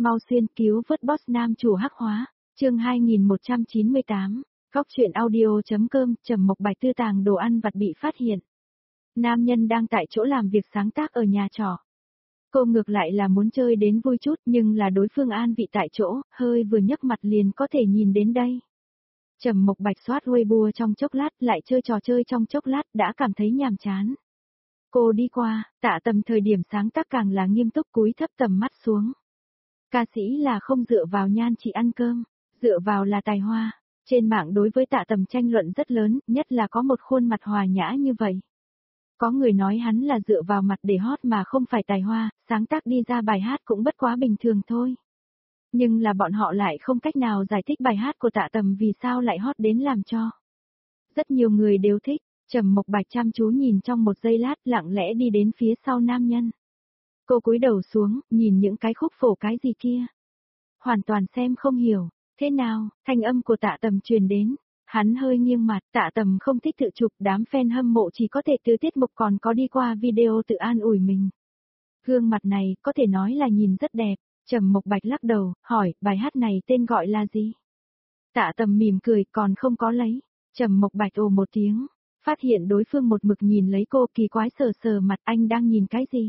mau xuyên cứu vớt boss nam chủ hắc hóa, chương 2198, góc truyện audio.com, Trầm Mộc Bạch tư tàng đồ ăn vặt bị phát hiện. Nam nhân đang tại chỗ làm việc sáng tác ở nhà trọ. Cô ngược lại là muốn chơi đến vui chút nhưng là đối phương an vị tại chỗ, hơi vừa nhấc mặt liền có thể nhìn đến đây. Trầm Mộc Bạch soát Weibo trong chốc lát lại chơi trò chơi trong chốc lát đã cảm thấy nhàm chán. Cô đi qua, Tạ Tầm thời điểm sáng tác càng là nghiêm túc cúi thấp tầm mắt xuống. Ca sĩ là không dựa vào nhan trị ăn cơm, dựa vào là tài hoa. Trên mạng đối với Tạ Tầm tranh luận rất lớn, nhất là có một khuôn mặt hòa nhã như vậy. Có người nói hắn là dựa vào mặt để hot mà không phải tài hoa, sáng tác đi ra bài hát cũng bất quá bình thường thôi. Nhưng là bọn họ lại không cách nào giải thích bài hát của Tạ Tầm vì sao lại hot đến làm cho. Rất nhiều người đều thích. Trầm Mộc Bạch chăm chú nhìn trong một giây lát lặng lẽ đi đến phía sau nam nhân. Cô cúi đầu xuống, nhìn những cái khúc phổ cái gì kia. Hoàn toàn xem không hiểu, thế nào, thanh âm của Tạ Tầm truyền đến. Hắn hơi nghiêng mặt, Tạ Tầm không thích tự chụp, đám fan hâm mộ chỉ có thể từ tiết mục còn có đi qua video tự an ủi mình. Gương mặt này có thể nói là nhìn rất đẹp. Trầm Mộc Bạch lắc đầu, hỏi, bài hát này tên gọi là gì? Tạ Tầm mỉm cười, còn không có lấy. Trầm Mộc Bạch ồ một tiếng. Phát hiện đối phương một mực nhìn lấy cô, kỳ quái sờ sờ mặt, anh đang nhìn cái gì?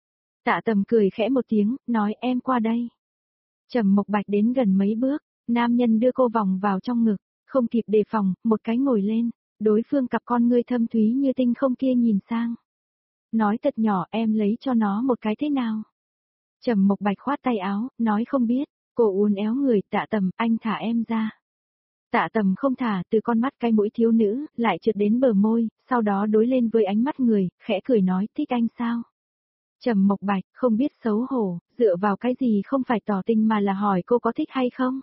Tạ Tầm cười khẽ một tiếng, nói em qua đây. Trầm Mộc Bạch đến gần mấy bước, nam nhân đưa cô vòng vào trong ngực, không kịp đề phòng, một cái ngồi lên, đối phương cặp con ngươi thâm thúy như tinh không kia nhìn sang. Nói thật nhỏ, em lấy cho nó một cái thế nào? Trầm Mộc Bạch khoát tay áo, nói không biết, cô uốn éo người, Tạ Tầm, anh thả em ra. Tạ Tầm không thả, từ con mắt cái mũi thiếu nữ, lại trượt đến bờ môi, sau đó đối lên với ánh mắt người, khẽ cười nói, thích anh sao? Trầm Mộc Bạch, không biết xấu hổ, dựa vào cái gì không phải tỏ tình mà là hỏi cô có thích hay không?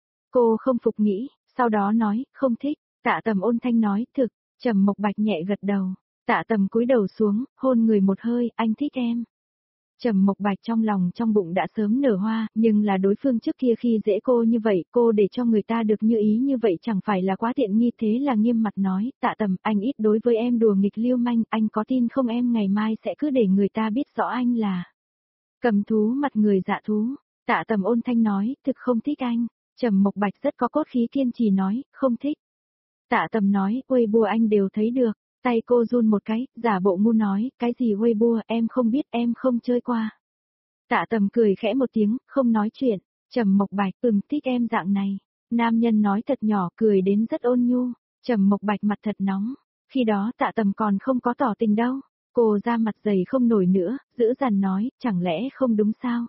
Cô không phục nghĩ, sau đó nói, không thích. Tạ Tầm ôn thanh nói, thực. Trầm Mộc Bạch nhẹ gật đầu. Tạ Tầm cúi đầu xuống, hôn người một hơi, anh thích em. Trầm Mộc Bạch trong lòng trong bụng đã sớm nở hoa, nhưng là đối phương trước kia khi dễ cô như vậy, cô để cho người ta được như ý như vậy chẳng phải là quá tiện nghi, thế là nghiêm mặt nói, Tạ Tầm, anh ít đối với em đùa nghịch lưu manh, anh có tin không em ngày mai sẽ cứ để người ta biết rõ anh là cầm thú mặt người dạ thú. Tạ Tầm ôn thanh nói, thực không thích anh. Trầm Mộc Bạch rất có cốt khí kiên trì nói, không thích. Tạ Tầm nói, Weibo anh đều thấy được. Tay cô run một cái, giả bộ ngu nói, cái gì Weibo em không biết, em không chơi qua. Tạ Tầm cười khẽ một tiếng, không nói chuyện. Trầm Mộc Bạch, thích em dạng này. Nam nhân nói thật nhỏ, cười đến rất ôn nhu. Trầm Mộc Bạch mặt thật nóng. Khi đó Tạ Tầm còn không có tỏ tình đâu. Cô ra mặt dày không nổi nữa, giữ dằn nói, chẳng lẽ không đúng sao?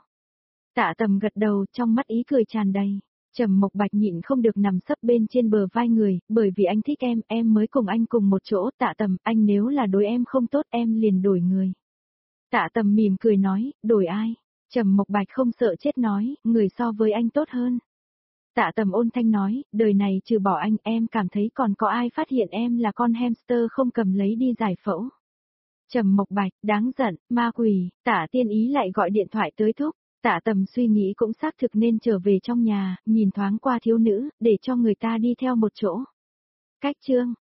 Tạ Tầm gật đầu, trong mắt ý cười tràn đầy. Trầm Mộc Bạch nhịn không được nằm sấp bên trên bờ vai người, bởi vì anh thích em mới cùng anh cùng một chỗ. Tạ Tầm, anh nếu là đối em không tốt em liền đổi người. Tạ Tầm mỉm cười nói, đổi ai? Trầm Mộc Bạch không sợ chết nói, người so với anh tốt hơn. Tạ Tầm ôn thanh nói, đời này trừ bỏ anh em cảm thấy còn có ai phát hiện em là con hamster không cầm lấy đi giải phẫu. Trầm Mộc Bạch, đáng giận, ma quỷ, Tạ Tiên Ý lại gọi điện thoại tới thúc. Tạ Tầm suy nghĩ cũng xác thực nên trở về trong nhà, nhìn thoáng qua thiếu nữ, để cho người ta đi theo một chỗ. Cách chương.